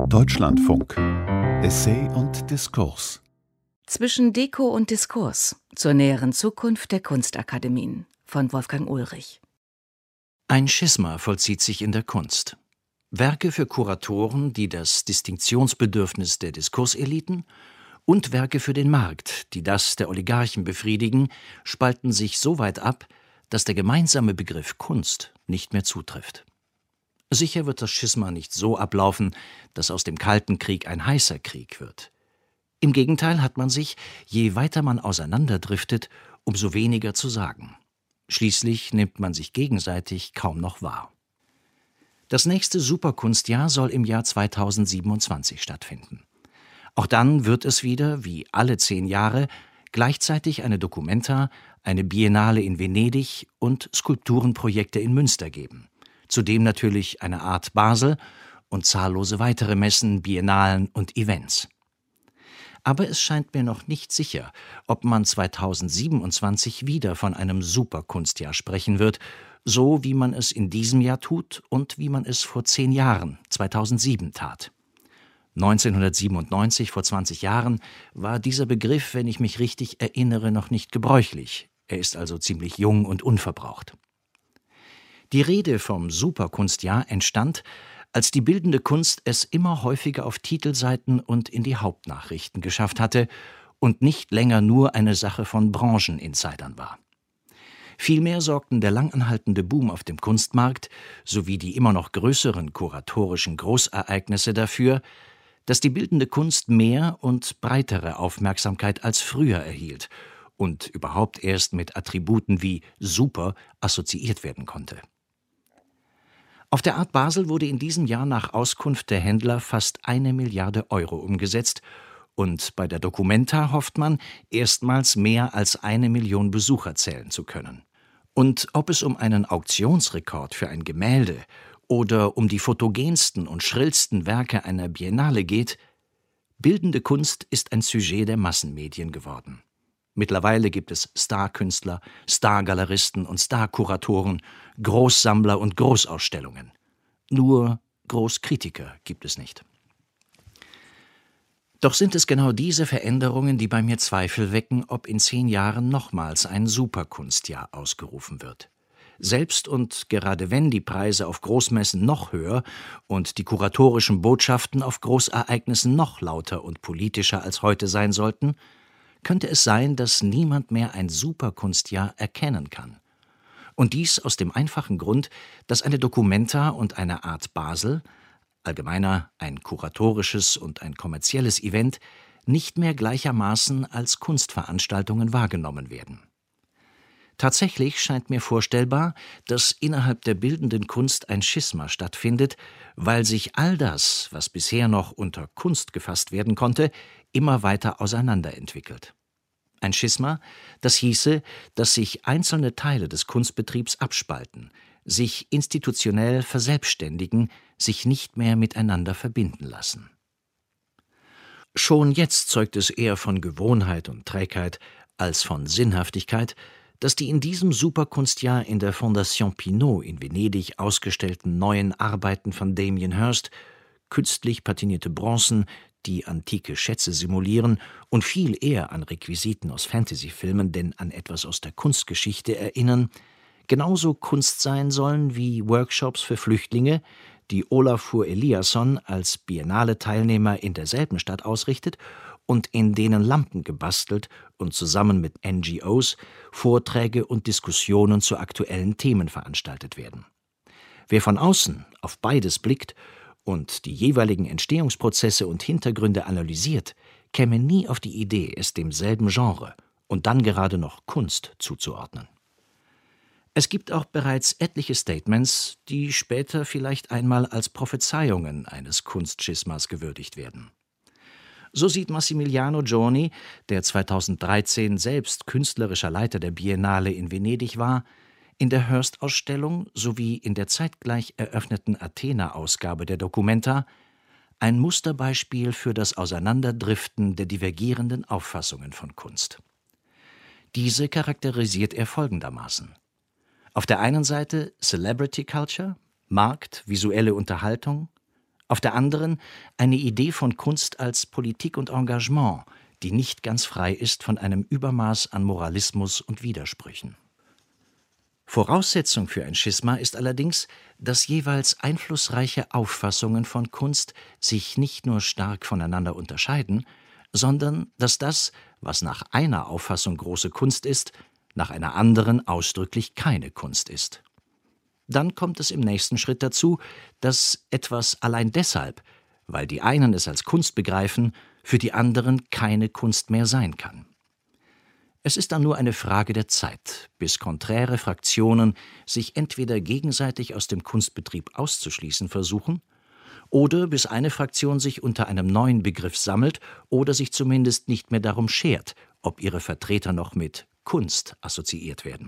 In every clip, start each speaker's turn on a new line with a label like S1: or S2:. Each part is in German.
S1: Deutschlandfunk. Essay und Diskurs.
S2: Zwischen Deko und Diskurs zur näheren Zukunft der Kunstakademien von Wolfgang Ulrich.
S3: Ein Schisma vollzieht sich in der Kunst. Werke für Kuratoren, die das Distinktionsbedürfnis der Diskurseliten, und Werke für den Markt, die das der Oligarchen befriedigen, spalten sich so weit ab, dass der gemeinsame Begriff Kunst nicht mehr zutrifft. Sicher wird das Schisma nicht so ablaufen, dass aus dem Kalten Krieg ein heißer Krieg wird. Im Gegenteil hat man sich, je weiter man auseinanderdriftet, umso weniger zu sagen. Schließlich nimmt man sich gegenseitig kaum noch wahr. Das nächste Superkunstjahr soll im Jahr 2027 stattfinden. Auch dann wird es wieder, wie alle 10 Jahre, gleichzeitig eine Documenta, eine Biennale in Venedig und Skulpturenprojekte in Münster geben. Zudem natürlich eine Art Basel und zahllose weitere Messen, Biennalen und Events. Aber es scheint mir noch nicht sicher, ob man 2027 wieder von einem Superkunstjahr sprechen wird, so wie man es in diesem Jahr tut und wie man es vor 10 Jahren, 2007, tat. 1997, vor 20 Jahren, war dieser Begriff, wenn ich mich richtig erinnere, noch nicht gebräuchlich. Er ist also ziemlich jung und unverbraucht. Die Rede vom Superkunstjahr entstand, als die bildende Kunst es immer häufiger auf Titelseiten und in die Hauptnachrichten geschafft hatte und nicht länger nur eine Sache von Brancheninsidern war. Vielmehr sorgten der langanhaltende Boom auf dem Kunstmarkt sowie die immer noch größeren kuratorischen Großereignisse dafür, dass die bildende Kunst mehr und breitere Aufmerksamkeit als früher erhielt und überhaupt erst mit Attributen wie super assoziiert werden konnte. Auf der Art Basel wurde in diesem Jahr nach Auskunft der Händler fast 1 Milliarde Euro umgesetzt und bei der Documenta hofft man, erstmals mehr als 1 Million Besucher zählen zu können. Und ob es um einen Auktionsrekord für ein Gemälde oder um die fotogensten und schrillsten Werke einer Biennale geht, bildende Kunst ist ein Sujet der Massenmedien geworden. Mittlerweile gibt es Starkünstler, Stargaleristen und Starkuratoren, Großsammler und Großausstellungen. Nur Großkritiker gibt es nicht. Doch sind es genau diese Veränderungen, die bei mir Zweifel wecken, ob in 10 Jahren nochmals ein Superkunstjahr ausgerufen wird. Selbst und gerade wenn die Preise auf Großmessen noch höher und die kuratorischen Botschaften auf Großereignissen noch lauter und politischer als heute sein sollten, könnte es sein, dass niemand mehr ein Superkunstjahr erkennen kann. Und dies aus dem einfachen Grund, dass eine Documenta und eine Art Basel, allgemeiner ein kuratorisches und ein kommerzielles Event, nicht mehr gleichermaßen als Kunstveranstaltungen wahrgenommen werden. Tatsächlich scheint mir vorstellbar, dass innerhalb der bildenden Kunst ein Schisma stattfindet, weil sich all das, was bisher noch unter Kunst gefasst werden konnte, immer weiter auseinanderentwickelt. Ein Schisma, das hieße, dass sich einzelne Teile des Kunstbetriebs abspalten, sich institutionell verselbstständigen, sich nicht mehr miteinander verbinden lassen. Schon jetzt zeugt es eher von Gewohnheit und Trägheit als von Sinnhaftigkeit, dass die in diesem Superkunstjahr in der Fondation Pinault in Venedig ausgestellten neuen Arbeiten von Damien Hirst, künstlich patinierte Bronzen, die antike Schätze simulieren und viel eher an Requisiten aus Fantasyfilmen denn an etwas aus der Kunstgeschichte erinnern, genauso Kunst sein sollen wie Workshops für Flüchtlinge, die Olafur Eliasson als Biennale-Teilnehmer in derselben Stadt ausrichtet und in denen Lampen gebastelt und zusammen mit NGOs Vorträge und Diskussionen zu aktuellen Themen veranstaltet werden. Wer von außen auf beides blickt und die jeweiligen Entstehungsprozesse und Hintergründe analysiert, käme nie auf die Idee, es demselben Genre und dann gerade noch Kunst zuzuordnen. Es gibt auch bereits etliche Statements, die später vielleicht einmal als Prophezeiungen eines Kunstschismas gewürdigt werden. So sieht Massimiliano Giorni, der 2013 selbst künstlerischer Leiter der Biennale in Venedig war, in der Hirst-Ausstellung sowie in der zeitgleich eröffneten Athena-Ausgabe der Documenta ein Musterbeispiel für das Auseinanderdriften der divergierenden Auffassungen von Kunst. Diese charakterisiert er folgendermaßen: Auf der einen Seite Celebrity Culture, Markt, visuelle Unterhaltung, Auf der anderen eine Idee von Kunst als Politik und Engagement, die nicht ganz frei ist von einem Übermaß an Moralismus und Widersprüchen. Voraussetzung für ein Schisma ist allerdings, dass jeweils einflussreiche Auffassungen von Kunst sich nicht nur stark voneinander unterscheiden, sondern dass das, was nach einer Auffassung große Kunst ist, nach einer anderen ausdrücklich keine Kunst ist. Dann kommt es im nächsten Schritt dazu, dass etwas allein deshalb, weil die einen es als Kunst begreifen, für die anderen keine Kunst mehr sein kann. Es ist dann nur eine Frage der Zeit, bis konträre Fraktionen sich entweder gegenseitig aus dem Kunstbetrieb auszuschließen versuchen oder bis eine Fraktion sich unter einem neuen Begriff sammelt oder sich zumindest nicht mehr darum schert, ob ihre Vertreter noch mit Kunst assoziiert werden.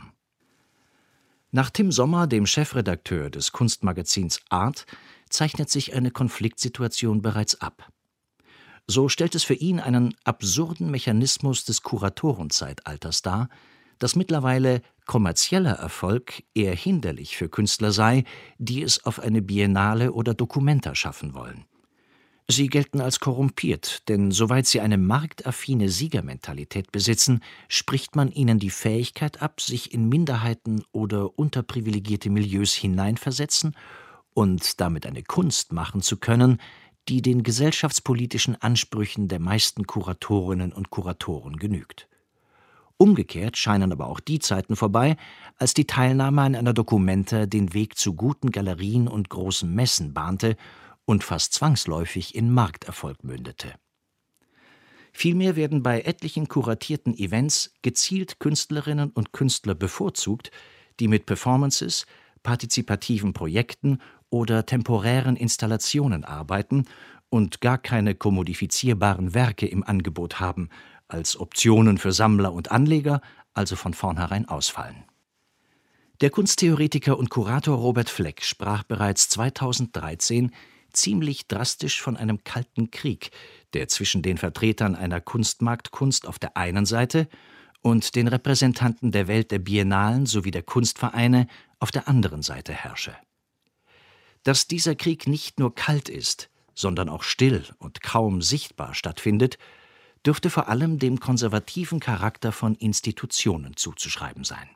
S3: Nach Tim Sommer, dem Chefredakteur des Kunstmagazins Art, zeichnet sich eine Konfliktsituation bereits ab. So stellt es für ihn einen absurden Mechanismus des Kuratorenzeitalters dar, dass mittlerweile kommerzieller Erfolg eher hinderlich für Künstler sei, die es auf eine Biennale oder Documenta schaffen wollen. Sie gelten als korrumpiert, denn soweit sie eine marktaffine Siegermentalität besitzen, spricht man ihnen die Fähigkeit ab, sich in Minderheiten oder unterprivilegierte Milieus hineinversetzen und damit eine Kunst machen zu können, die den gesellschaftspolitischen Ansprüchen der meisten Kuratorinnen und Kuratoren genügt. Umgekehrt scheinen aber auch die Zeiten vorbei, als die Teilnahme an einer Documenta den Weg zu guten Galerien und großen Messen bahnte und fast zwangsläufig in Markterfolg mündete. Vielmehr werden bei etlichen kuratierten Events gezielt Künstlerinnen und Künstler bevorzugt, die mit Performances, partizipativen Projekten oder temporären Installationen arbeiten und gar keine kommodifizierbaren Werke im Angebot haben, als Optionen für Sammler und Anleger also von vornherein ausfallen. Der Kunsttheoretiker und Kurator Robert Fleck sprach bereits 2013 ziemlich drastisch von einem kalten Krieg, der zwischen den Vertretern einer Kunstmarktkunst auf der einen Seite und den Repräsentanten der Welt der Biennalen sowie der Kunstvereine auf der anderen Seite herrsche. Dass dieser Krieg nicht nur kalt ist, sondern auch still und kaum sichtbar stattfindet, dürfte vor allem dem konservativen Charakter von Institutionen zuzuschreiben sein.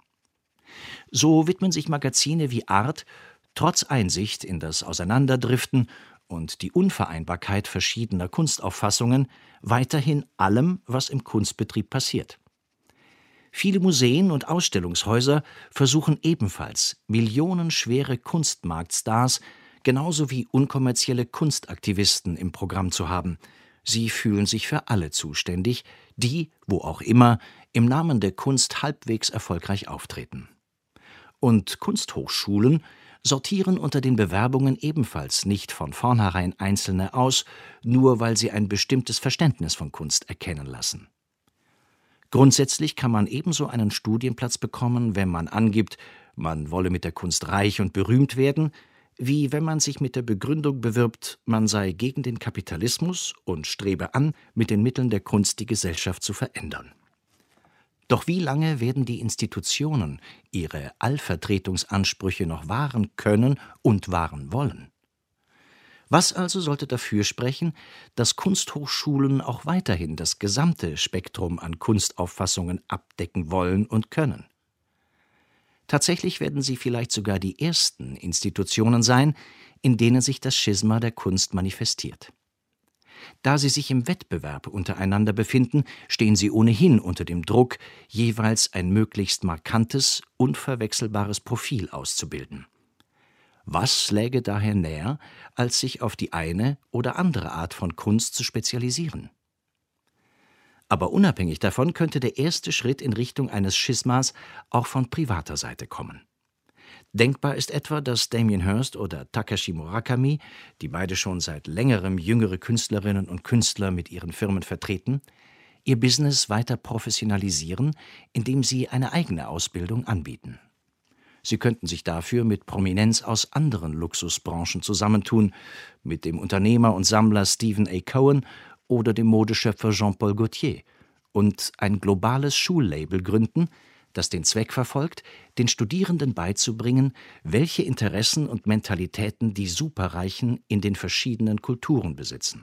S3: So widmen sich Magazine wie Art trotz Einsicht in das Auseinanderdriften und die Unvereinbarkeit verschiedener Kunstauffassungen weiterhin allem, was im Kunstbetrieb passiert. Viele Museen und Ausstellungshäuser versuchen ebenfalls, millionenschwere Kunstmarktstars genauso wie unkommerzielle Kunstaktivisten im Programm zu haben. Sie fühlen sich für alle zuständig, die, wo auch immer, im Namen der Kunst halbwegs erfolgreich auftreten. Und Kunsthochschulen sortieren unter den Bewerbungen ebenfalls nicht von vornherein Einzelne aus, nur weil sie ein bestimmtes Verständnis von Kunst erkennen lassen. Grundsätzlich kann man ebenso einen Studienplatz bekommen, wenn man angibt, man wolle mit der Kunst reich und berühmt werden, wie wenn man sich mit der Begründung bewirbt, man sei gegen den Kapitalismus und strebe an, mit den Mitteln der Kunst die Gesellschaft zu verändern. Doch wie lange werden die Institutionen ihre Allvertretungsansprüche noch wahren können und wahren wollen? Was also sollte dafür sprechen, dass Kunsthochschulen auch weiterhin das gesamte Spektrum an Kunstauffassungen abdecken wollen und können? Tatsächlich werden sie vielleicht sogar die ersten Institutionen sein, in denen sich das Schisma der Kunst manifestiert. Da sie sich im Wettbewerb untereinander befinden, stehen sie ohnehin unter dem Druck, jeweils ein möglichst markantes, unverwechselbares Profil auszubilden. Was läge daher näher, als sich auf die eine oder andere Art von Kunst zu spezialisieren? Aber unabhängig davon könnte der erste Schritt in Richtung eines Schismas auch von privater Seite kommen. Denkbar ist etwa, dass Damien Hirst oder Takashi Murakami, die beide schon seit längerem jüngere Künstlerinnen und Künstler mit ihren Firmen vertreten, ihr Business weiter professionalisieren, indem sie eine eigene Ausbildung anbieten. Sie könnten sich dafür mit Prominenz aus anderen Luxusbranchen zusammentun, mit dem Unternehmer und Sammler Stephen A. Cohen oder dem Modeschöpfer Jean-Paul Gaultier, und ein globales Schullabel gründen, das den Zweck verfolgt, den Studierenden beizubringen, welche Interessen und Mentalitäten die Superreichen in den verschiedenen Kulturen besitzen.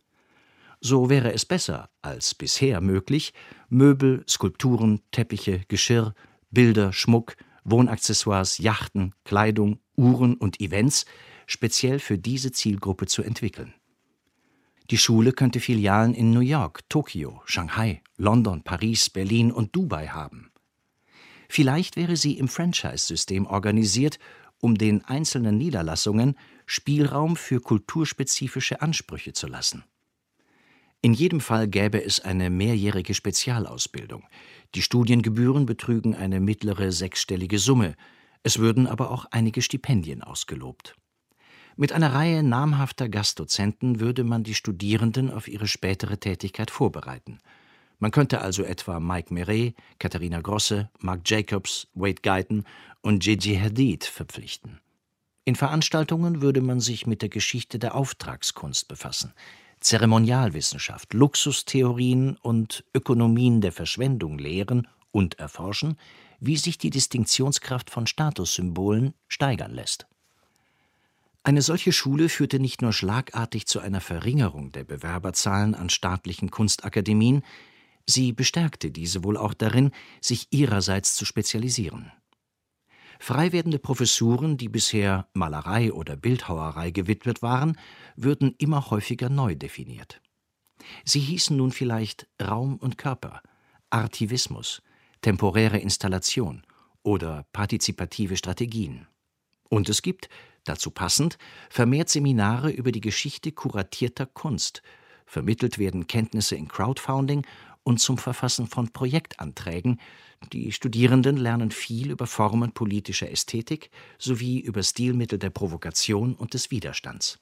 S3: So wäre es besser als bisher möglich, Möbel, Skulpturen, Teppiche, Geschirr, Bilder, Schmuck, Wohnaccessoires, Yachten, Kleidung, Uhren und Events speziell für diese Zielgruppe zu entwickeln. Die Schule könnte Filialen in New York, Tokio, Shanghai, London, Paris, Berlin und Dubai haben. Vielleicht wäre sie im Franchise-System organisiert, um den einzelnen Niederlassungen Spielraum für kulturspezifische Ansprüche zu lassen. In jedem Fall gäbe es eine mehrjährige Spezialausbildung. Die Studiengebühren betrügen eine mittlere sechsstellige Summe. Es würden aber auch einige Stipendien ausgelobt. Mit einer Reihe namhafter Gastdozenten würde man die Studierenden auf ihre spätere Tätigkeit vorbereiten. Man könnte also etwa Mike Meret, Katharina Grosse, Marc Jacobs, Wade Guyton und Gigi Hadid verpflichten. In Veranstaltungen würde man sich mit der Geschichte der Auftragskunst befassen, Zeremonialwissenschaft, Luxustheorien und Ökonomien der Verschwendung lehren und erforschen, wie sich die Distinktionskraft von Statussymbolen steigern lässt. Eine solche Schule führte nicht nur schlagartig zu einer Verringerung der Bewerberzahlen an staatlichen Kunstakademien, sie bestärkte diese wohl auch darin, sich ihrerseits zu spezialisieren. Frei werdende Professuren, die bisher Malerei oder Bildhauerei gewidmet waren, würden immer häufiger neu definiert. Sie hießen nun vielleicht Raum und Körper, Artivismus, temporäre Installation oder partizipative Strategien. Und es gibt, dazu passend, vermehrt Seminare über die Geschichte kuratierter Kunst. Vermittelt werden Kenntnisse in Crowdfunding und zum Verfassen von Projektanträgen. Die Studierenden lernen viel über Formen politischer Ästhetik sowie über Stilmittel der Provokation und des Widerstands.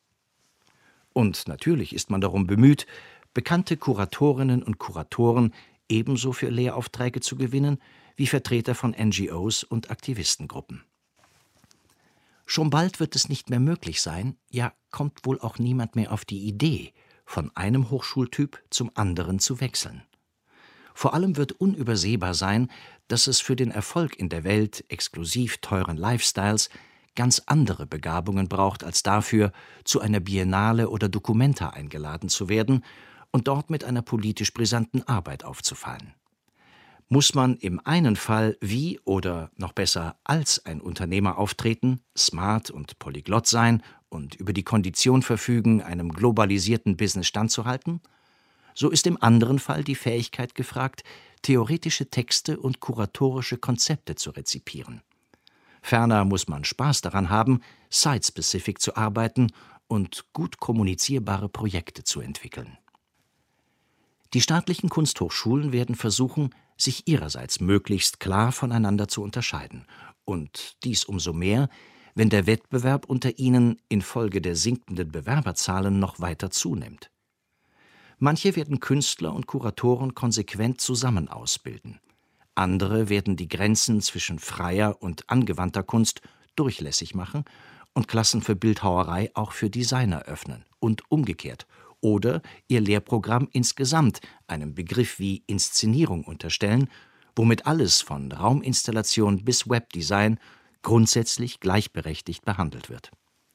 S3: Und natürlich ist man darum bemüht, bekannte Kuratorinnen und Kuratoren ebenso für Lehraufträge zu gewinnen wie Vertreter von NGOs und Aktivistengruppen. Schon bald wird es nicht mehr möglich sein, ja, kommt wohl auch niemand mehr auf die Idee, von einem Hochschultyp zum anderen zu wechseln. Vor allem wird unübersehbar sein, dass es für den Erfolg in der Welt exklusiv teuren Lifestyles ganz andere Begabungen braucht, als dafür, zu einer Biennale oder Documenta eingeladen zu werden und dort mit einer politisch brisanten Arbeit aufzufallen. Muss man im einen Fall wie oder noch besser als ein Unternehmer auftreten, smart und polyglott sein und über die Kondition verfügen, einem globalisierten Business standzuhalten, so ist im anderen Fall die Fähigkeit gefragt, theoretische Texte und kuratorische Konzepte zu rezipieren. Ferner muss man Spaß daran haben, site-specific zu arbeiten und gut kommunizierbare Projekte zu entwickeln. Die staatlichen Kunsthochschulen werden versuchen, sich ihrerseits möglichst klar voneinander zu unterscheiden. Und dies umso mehr, wenn der Wettbewerb unter ihnen infolge der sinkenden Bewerberzahlen noch weiter zunimmt. Manche werden Künstler und Kuratoren konsequent zusammen ausbilden. Andere werden die Grenzen zwischen freier und angewandter Kunst durchlässig machen und Klassen für Bildhauerei auch für Designer öffnen und umgekehrt oder ihr Lehrprogramm insgesamt einem Begriff wie Inszenierung unterstellen, womit alles von Rauminstallation bis Webdesign grundsätzlich gleichberechtigt behandelt wird.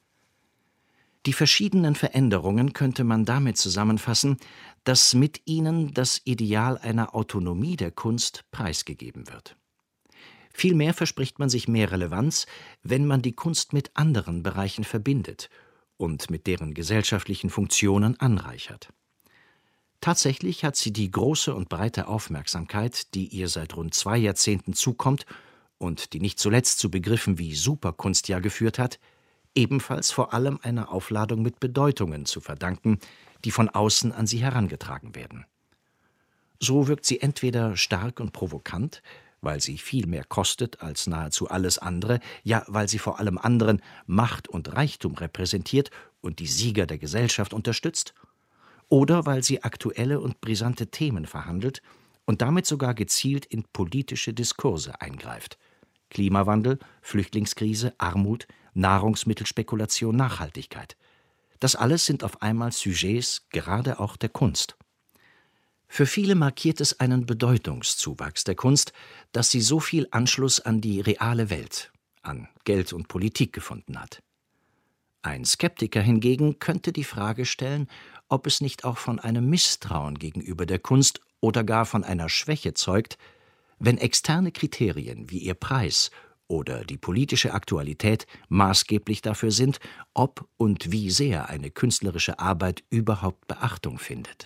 S3: Die verschiedenen Veränderungen könnte man damit zusammenfassen, dass mit ihnen das Ideal einer Autonomie der Kunst preisgegeben wird. Vielmehr verspricht man sich mehr Relevanz, wenn man die Kunst mit anderen Bereichen verbindet und mit deren gesellschaftlichen Funktionen anreichert. Tatsächlich hat sie die große und breite Aufmerksamkeit, die ihr seit rund 2 Jahrzehnten zukommt und die nicht zuletzt zu Begriffen wie Superkunstjahr geführt hat, ebenfalls vor allem einer Aufladung mit Bedeutungen zu verdanken, die von außen an sie herangetragen werden. So wirkt sie entweder stark und provokant, weil sie viel mehr kostet als nahezu alles andere, ja, weil sie vor allem anderen Macht und Reichtum repräsentiert und die Sieger der Gesellschaft unterstützt, oder weil sie aktuelle und brisante Themen verhandelt und damit sogar gezielt in politische Diskurse eingreift. Klimawandel, Flüchtlingskrise, Armut, Nahrungsmittelspekulation, Nachhaltigkeit. Das alles sind auf einmal Sujets, gerade auch der Kunst. Für viele markiert es einen Bedeutungszuwachs der Kunst, dass sie so viel Anschluss an die reale Welt, an Geld und Politik gefunden hat. Ein Skeptiker hingegen könnte die Frage stellen, ob es nicht auch von einem Misstrauen gegenüber der Kunst oder gar von einer Schwäche zeugt, wenn externe Kriterien wie ihr Preis oder die politische Aktualität maßgeblich dafür sind, ob und wie sehr eine künstlerische Arbeit überhaupt Beachtung findet.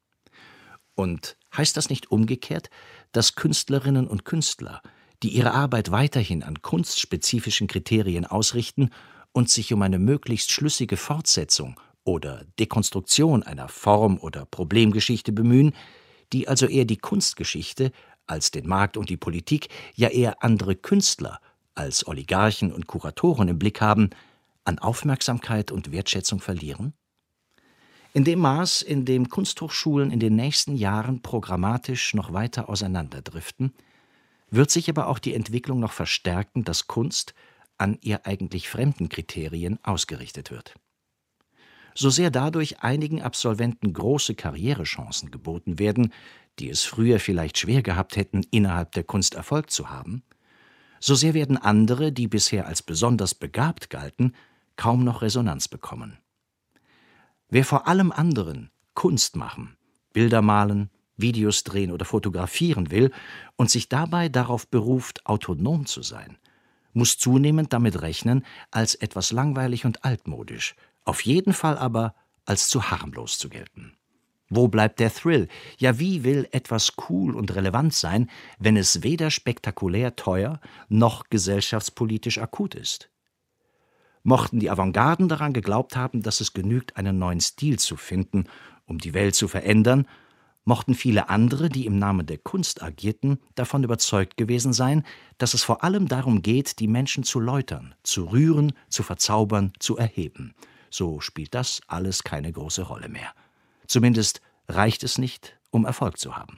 S3: Und heißt das nicht umgekehrt, dass Künstlerinnen und Künstler, die ihre Arbeit weiterhin an kunstspezifischen Kriterien ausrichten und sich um eine möglichst schlüssige Fortsetzung oder Dekonstruktion einer Form- oder Problemgeschichte bemühen, die also eher die Kunstgeschichte als den Markt und die Politik, ja eher andere Künstler als Oligarchen und Kuratoren im Blick haben, an Aufmerksamkeit und Wertschätzung verlieren? In dem Maß, in dem Kunsthochschulen in den nächsten Jahren programmatisch noch weiter auseinanderdriften, wird sich aber auch die Entwicklung noch verstärken, dass Kunst an ihr eigentlich fremden Kriterien ausgerichtet wird. So sehr dadurch einigen Absolventen große Karrierechancen geboten werden, die es früher vielleicht schwer gehabt hätten, innerhalb der Kunst Erfolg zu haben, so sehr werden andere, die bisher als besonders begabt galten, kaum noch Resonanz bekommen. Wer vor allem anderen Kunst machen, Bilder malen, Videos drehen oder fotografieren will und sich dabei darauf beruft, autonom zu sein, muss zunehmend damit rechnen, als etwas langweilig und altmodisch, auf jeden Fall aber als zu harmlos zu gelten. Wo bleibt der Thrill? Ja, wie will etwas cool und relevant sein, wenn es weder spektakulär teuer noch gesellschaftspolitisch akut ist? Mochten die Avantgarden daran geglaubt haben, dass es genügt, einen neuen Stil zu finden, um die Welt zu verändern, mochten viele andere, die im Namen der Kunst agierten, davon überzeugt gewesen sein, dass es vor allem darum geht, die Menschen zu läutern, zu rühren, zu verzaubern, zu erheben. So spielt das alles keine große Rolle mehr. Zumindest reicht es nicht, um Erfolg zu haben.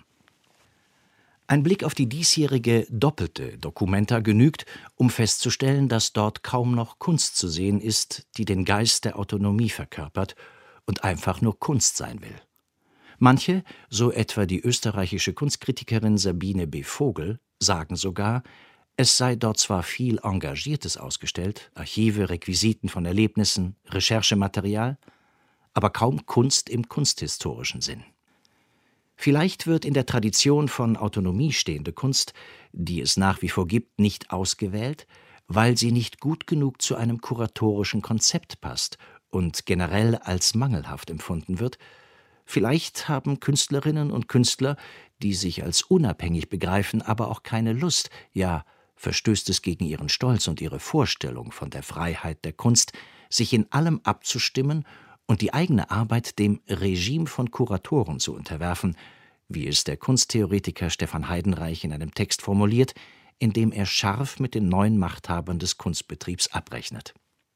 S3: Ein Blick auf die diesjährige doppelte Documenta genügt, um festzustellen, dass dort kaum noch Kunst zu sehen ist, die den Geist der Autonomie verkörpert und einfach nur Kunst sein will. Manche, so etwa die österreichische Kunstkritikerin Sabine B. Vogel, sagen sogar, es sei dort zwar viel Engagiertes ausgestellt, Archive, Requisiten von Erlebnissen, Recherchematerial, aber kaum Kunst im kunsthistorischen Sinn. Vielleicht wird in der Tradition von Autonomie stehende Kunst, die es nach wie vor gibt, nicht ausgewählt, weil sie nicht gut genug zu einem kuratorischen Konzept passt und generell als mangelhaft empfunden wird. Vielleicht haben Künstlerinnen und Künstler, die sich als unabhängig begreifen, aber auch keine Lust, ja, verstößt es gegen ihren Stolz und ihre Vorstellung von der Freiheit der Kunst, sich in allem abzustimmen und die eigene Arbeit dem Regime von Kuratoren zu unterwerfen, wie es der Kunsttheoretiker Stefan Heidenreich in einem Text formuliert, in dem er scharf mit den neuen Machthabern des Kunstbetriebs abrechnet.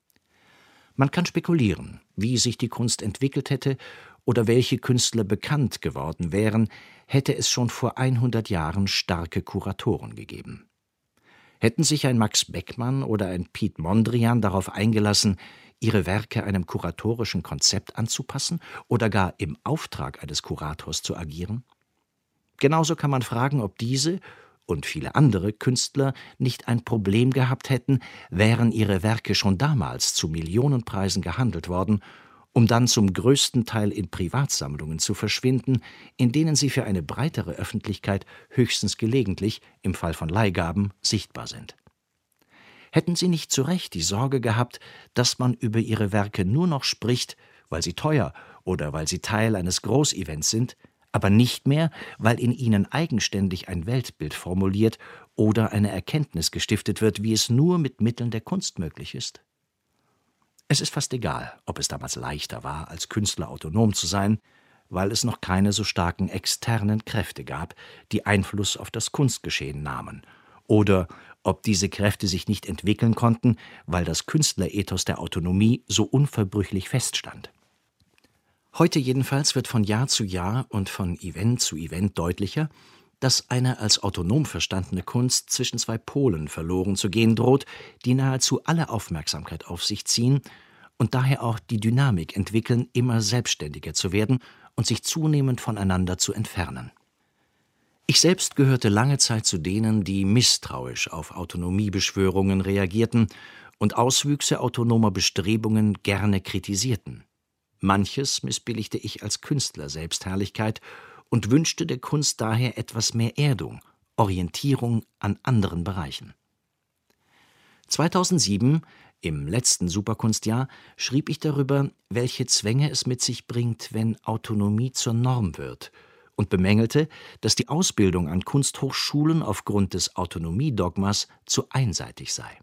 S3: Man kann spekulieren, wie sich die Kunst entwickelt hätte oder welche Künstler bekannt geworden wären, hätte es schon vor 100 Jahren starke Kuratoren gegeben. Hätten sich ein Max Beckmann oder ein Piet Mondrian darauf eingelassen, ihre Werke einem kuratorischen Konzept anzupassen oder gar im Auftrag eines Kurators zu agieren? Genauso kann man fragen, ob diese und viele andere Künstler nicht ein Problem gehabt hätten, wären ihre Werke schon damals zu Millionenpreisen gehandelt worden, um dann zum größten Teil in Privatsammlungen zu verschwinden, in denen sie für eine breitere Öffentlichkeit höchstens gelegentlich, im Fall von Leihgaben, sichtbar sind. Hätten sie nicht zu Recht die Sorge gehabt, dass man über ihre Werke nur noch spricht, weil sie teuer oder weil sie Teil eines Großevents sind, aber nicht mehr, weil in ihnen eigenständig ein Weltbild formuliert oder eine Erkenntnis gestiftet wird, wie es nur mit Mitteln der Kunst möglich ist? Es ist fast egal, ob es damals leichter war, als Künstler autonom zu sein, weil es noch keine so starken externen Kräfte gab, die Einfluss auf das Kunstgeschehen nahmen, oder ob diese Kräfte sich nicht entwickeln konnten, weil das Künstlerethos der Autonomie so unverbrüchlich feststand. Heute jedenfalls wird von Jahr zu Jahr und von Event zu Event deutlicher, dass eine als autonom verstandene Kunst zwischen zwei Polen verloren zu gehen droht, die nahezu alle Aufmerksamkeit auf sich ziehen und daher auch die Dynamik entwickeln, immer selbstständiger zu werden und sich zunehmend voneinander zu entfernen. Ich selbst gehörte lange Zeit zu denen, die misstrauisch auf Autonomiebeschwörungen reagierten und Auswüchse autonomer Bestrebungen gerne kritisierten. Manches missbilligte ich als Künstler-Selbstherrlichkeit und wünschte der Kunst daher etwas mehr Erdung, Orientierung an anderen Bereichen. 2007, im letzten Superkunstjahr, schrieb ich darüber, welche Zwänge es mit sich bringt, wenn Autonomie zur Norm wird, und bemängelte, dass die Ausbildung an Kunsthochschulen aufgrund des Autonomiedogmas zu einseitig sei.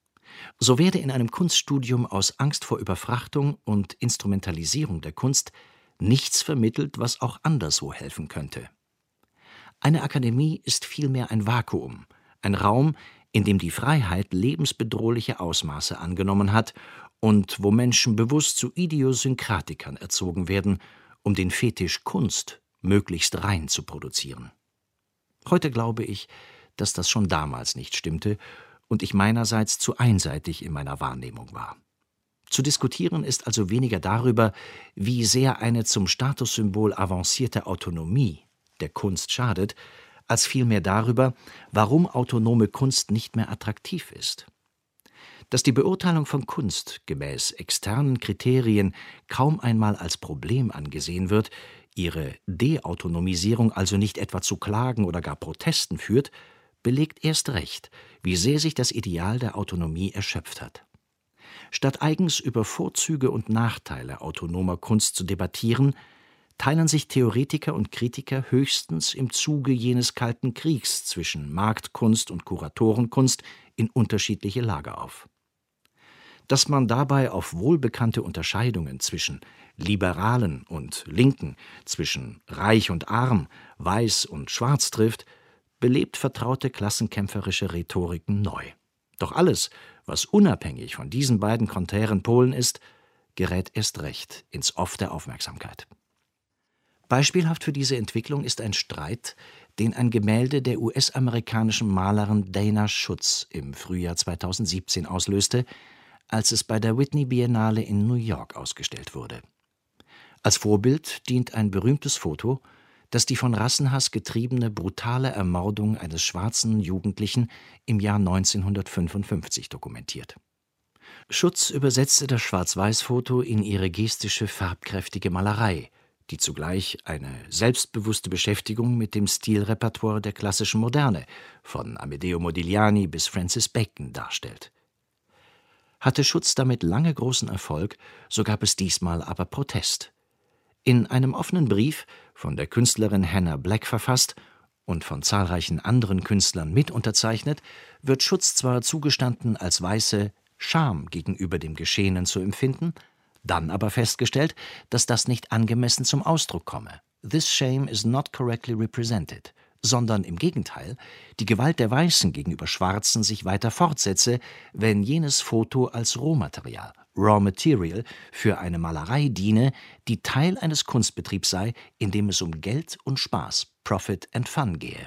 S3: So werde in einem Kunststudium aus Angst vor Überfrachtung und Instrumentalisierung der Kunst nichts vermittelt, was auch anderswo helfen könnte. Eine Akademie ist vielmehr ein Vakuum, ein Raum, in dem die Freiheit lebensbedrohliche Ausmaße angenommen hat und wo Menschen bewusst zu Idiosynkratikern erzogen werden, um den Fetisch Kunst möglichst rein zu produzieren. Heute glaube ich, dass das schon damals nicht stimmte und ich meinerseits zu einseitig in meiner Wahrnehmung war. Zu diskutieren ist also weniger darüber, wie sehr eine zum Statussymbol avancierte Autonomie der Kunst schadet, als vielmehr darüber, warum autonome Kunst nicht mehr attraktiv ist. Dass die Beurteilung von Kunst gemäß externen Kriterien kaum einmal als Problem angesehen wird, ihre Deautonomisierung also nicht etwa zu Klagen oder gar Protesten führt, belegt erst recht, wie sehr sich das Ideal der Autonomie erschöpft hat. Statt eigens über Vorzüge und Nachteile autonomer Kunst zu debattieren, teilen sich Theoretiker und Kritiker höchstens im Zuge jenes Kalten Kriegs zwischen Marktkunst und Kuratorenkunst in unterschiedliche Lager auf. Dass man dabei auf wohlbekannte Unterscheidungen zwischen Liberalen und Linken, zwischen Reich und Arm, Weiß und Schwarz trifft, belebt vertraute klassenkämpferische Rhetoriken neu. Doch alles, was unabhängig von diesen beiden konträren Polen ist, gerät erst recht ins Off der Aufmerksamkeit. Beispielhaft für diese Entwicklung ist ein Streit, den ein Gemälde der US-amerikanischen Malerin Dana Schutz im Frühjahr 2017 auslöste, als es bei der Whitney Biennale in New York ausgestellt wurde. Als Vorbild dient ein berühmtes Foto, das die von Rassenhass getriebene brutale Ermordung eines schwarzen Jugendlichen im Jahr 1955 dokumentiert. Schutz übersetzte das Schwarz-Weiß-Foto in ihre gestische, farbkräftige Malerei, die zugleich eine selbstbewusste Beschäftigung mit dem Stilrepertoire der klassischen Moderne, von Amedeo Modigliani bis Francis Bacon, darstellt. Hatte Schutz damit lange großen Erfolg, so gab es diesmal aber Protest. In einem offenen Brief, von der Künstlerin Hannah Black verfasst und von zahlreichen anderen Künstlern mit unterzeichnet, wird Schutz zwar zugestanden, als Weiße Scham gegenüber dem Geschehenen zu empfinden, dann aber festgestellt, dass das nicht angemessen zum Ausdruck komme. This shame is not correctly represented, sondern im Gegenteil, die Gewalt der Weißen gegenüber Schwarzen sich weiter fortsetze, wenn jenes Foto als Rohmaterial, Raw Material, für eine Malerei diene, die Teil eines Kunstbetriebs sei, in dem es um Geld und Spaß, Profit and Fun gehe.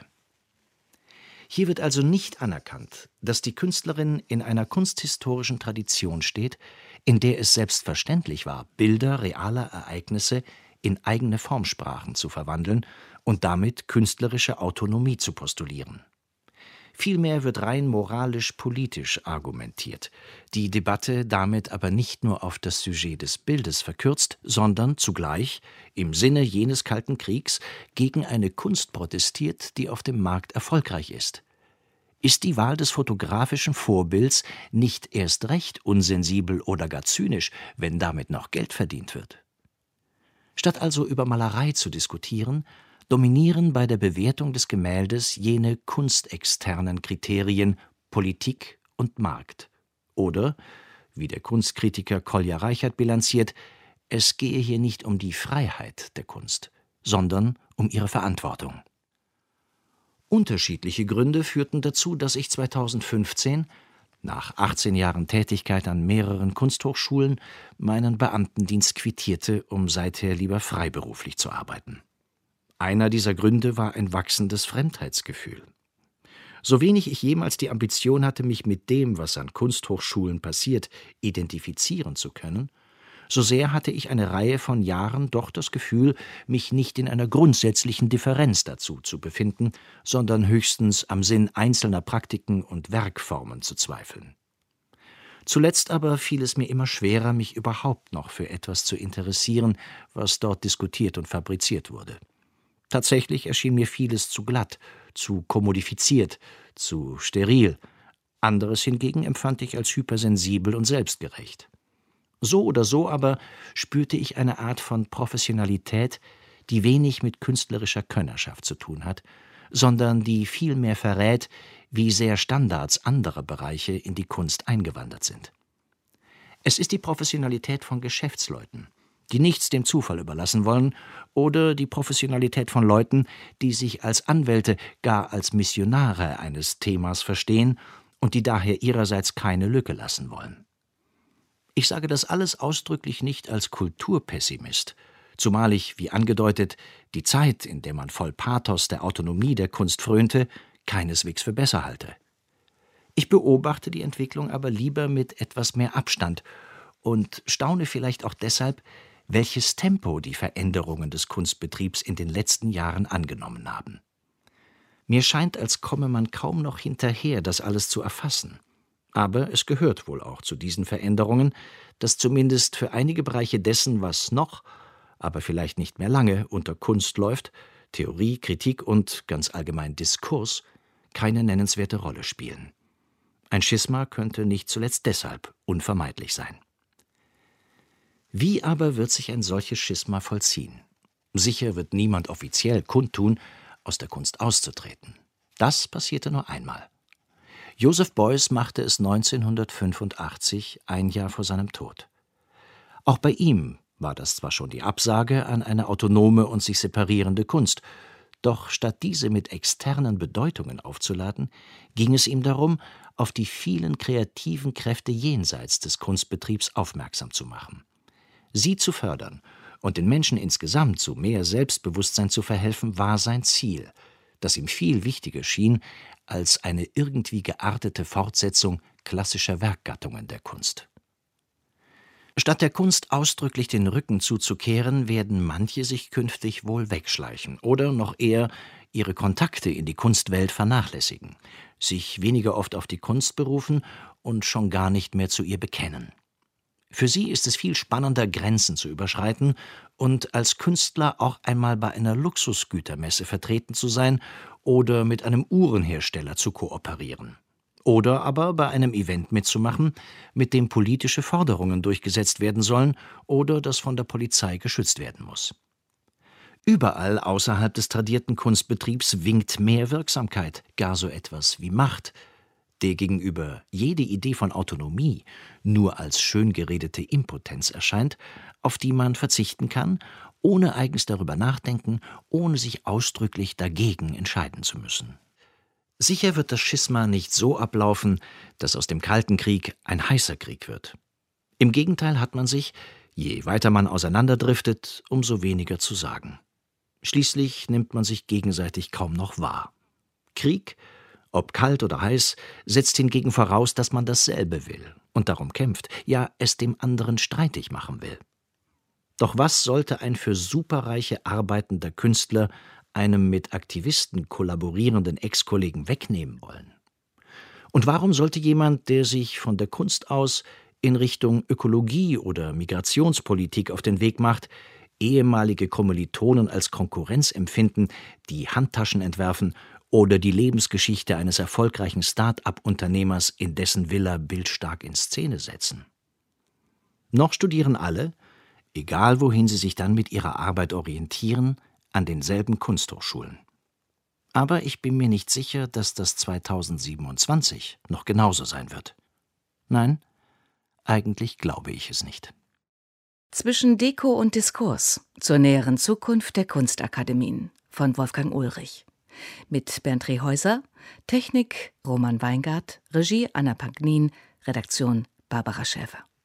S3: Hier wird also nicht anerkannt, dass die Künstlerin in einer kunsthistorischen Tradition steht, in der es selbstverständlich war, Bilder realer Ereignisse in eigene Formsprachen zu verwandeln und damit künstlerische Autonomie zu postulieren. Vielmehr wird rein moralisch-politisch argumentiert, die Debatte damit aber nicht nur auf das Sujet des Bildes verkürzt, sondern zugleich, im Sinne jenes Kalten Kriegs, gegen eine Kunst protestiert, die auf dem Markt erfolgreich ist. Ist die Wahl des fotografischen Vorbilds nicht erst recht unsensibel oder gar zynisch, wenn damit noch Geld verdient wird? Statt also über Malerei zu diskutieren, dominieren bei der Bewertung des Gemäldes jene kunstexternen Kriterien Politik und Markt. Oder, wie der Kunstkritiker Kolja Reichert bilanziert, es gehe hier nicht um die Freiheit der Kunst, sondern um ihre Verantwortung. Unterschiedliche Gründe führten dazu, dass ich 2015, nach 18 Jahren Tätigkeit an mehreren Kunsthochschulen, meinen Beamtendienst quittierte, um seither lieber freiberuflich zu arbeiten. Einer dieser Gründe war ein wachsendes Fremdheitsgefühl. So wenig ich jemals die Ambition hatte, mich mit dem, was an Kunsthochschulen passiert, identifizieren zu können, So sehr hatte ich eine Reihe von Jahren doch das Gefühl, mich nicht in einer grundsätzlichen Differenz dazu zu befinden, sondern höchstens am Sinn einzelner Praktiken und Werkformen zu zweifeln. Zuletzt aber fiel es mir immer schwerer, mich überhaupt noch für etwas zu interessieren, was dort diskutiert und fabriziert wurde. Tatsächlich erschien mir vieles zu glatt, zu kommodifiziert, zu steril. Anderes hingegen empfand ich als hypersensibel und selbstgerecht. So oder so aber spürte ich eine Art von Professionalität, die wenig mit künstlerischer Könnerschaft zu tun hat, sondern die vielmehr verrät, wie sehr Standards anderer Bereiche in die Kunst eingewandert sind. Es ist die Professionalität von Geschäftsleuten, die nichts dem Zufall überlassen wollen, oder die Professionalität von Leuten, die sich als Anwälte, gar als Missionare eines Themas verstehen und die daher ihrerseits keine Lücke lassen wollen. Ich sage das alles ausdrücklich nicht als Kulturpessimist, zumal ich, wie angedeutet, die Zeit, in der man voll Pathos der Autonomie der Kunst frönte, keineswegs für besser halte. Ich beobachte die Entwicklung aber lieber mit etwas mehr Abstand und staune vielleicht auch deshalb, welches Tempo die Veränderungen des Kunstbetriebs in den letzten Jahren angenommen haben. Mir scheint, als komme man kaum noch hinterher, das alles zu erfassen. Aber es gehört wohl auch zu diesen Veränderungen, dass zumindest für einige Bereiche dessen, was noch, aber vielleicht nicht mehr lange, unter Kunst läuft, Theorie, Kritik und ganz allgemein Diskurs, keine nennenswerte Rolle spielen. Ein Schisma könnte nicht zuletzt deshalb unvermeidlich sein. Wie aber wird sich ein solches Schisma vollziehen? Sicher wird niemand offiziell kundtun, aus der Kunst auszutreten. Das passierte nur einmal. Joseph Beuys machte es 1985, ein Jahr vor seinem Tod. Auch bei ihm war das zwar schon die Absage an eine autonome und sich separierende Kunst, doch statt diese mit externen Bedeutungen aufzuladen, ging es ihm darum, auf die vielen kreativen Kräfte jenseits des Kunstbetriebs aufmerksam zu machen. Sie zu fördern und den Menschen insgesamt zu mehr Selbstbewusstsein zu verhelfen, war sein Ziel, das ihm viel wichtiger schien als eine irgendwie geartete Fortsetzung klassischer Werkgattungen der Kunst. Statt der Kunst ausdrücklich den Rücken zuzukehren, werden manche sich künftig wohl wegschleichen oder noch eher ihre Kontakte in die Kunstwelt vernachlässigen, sich weniger oft auf die Kunst berufen und schon gar nicht mehr zu ihr bekennen. Für sie ist es viel spannender, Grenzen zu überschreiten und als Künstler auch einmal bei einer Luxusgütermesse vertreten zu sein oder mit einem Uhrenhersteller zu kooperieren. Oder aber bei einem Event mitzumachen, mit dem politische Forderungen durchgesetzt werden sollen oder das von der Polizei geschützt werden muss. Überall außerhalb des tradierten Kunstbetriebs winkt mehr Wirksamkeit, gar so etwas wie Macht, der gegenüber jede Idee von Autonomie nur als schön geredete Impotenz erscheint, auf die man verzichten kann, ohne eigens darüber nachdenken, ohne sich ausdrücklich dagegen entscheiden zu müssen. Sicher wird das Schisma nicht so ablaufen, dass aus dem Kalten Krieg ein heißer Krieg wird. Im Gegenteil hat man sich, je weiter man auseinanderdriftet, umso weniger zu sagen. Schließlich nimmt man sich gegenseitig kaum noch wahr. Krieg, ob kalt oder heiß, setzt hingegen voraus, dass man dasselbe will und darum kämpft, ja es dem anderen streitig machen will. Doch was sollte ein für superreiche arbeitender Künstler einem mit Aktivisten kollaborierenden Ex-Kollegen wegnehmen wollen? Und warum sollte jemand, der sich von der Kunst aus in Richtung Ökologie oder Migrationspolitik auf den Weg macht, ehemalige Kommilitonen als Konkurrenz empfinden, die Handtaschen entwerfen oder die Lebensgeschichte eines erfolgreichen Start-up-Unternehmers in dessen Villa bildstark in Szene setzen? Noch studieren alle, egal wohin sie sich dann mit ihrer Arbeit orientieren, an denselben Kunsthochschulen. Aber ich bin mir nicht sicher, dass das 2027 noch genauso sein wird. Nein, eigentlich glaube ich es nicht.
S2: Zwischen Deko und Diskurs zur näheren Zukunft der Kunstakademien von Wolfgang Ulrich. Mit Bernd Rehäuser, Technik Roman Weingart, Regie Anna Pagnin, Redaktion Barbara Schäfer.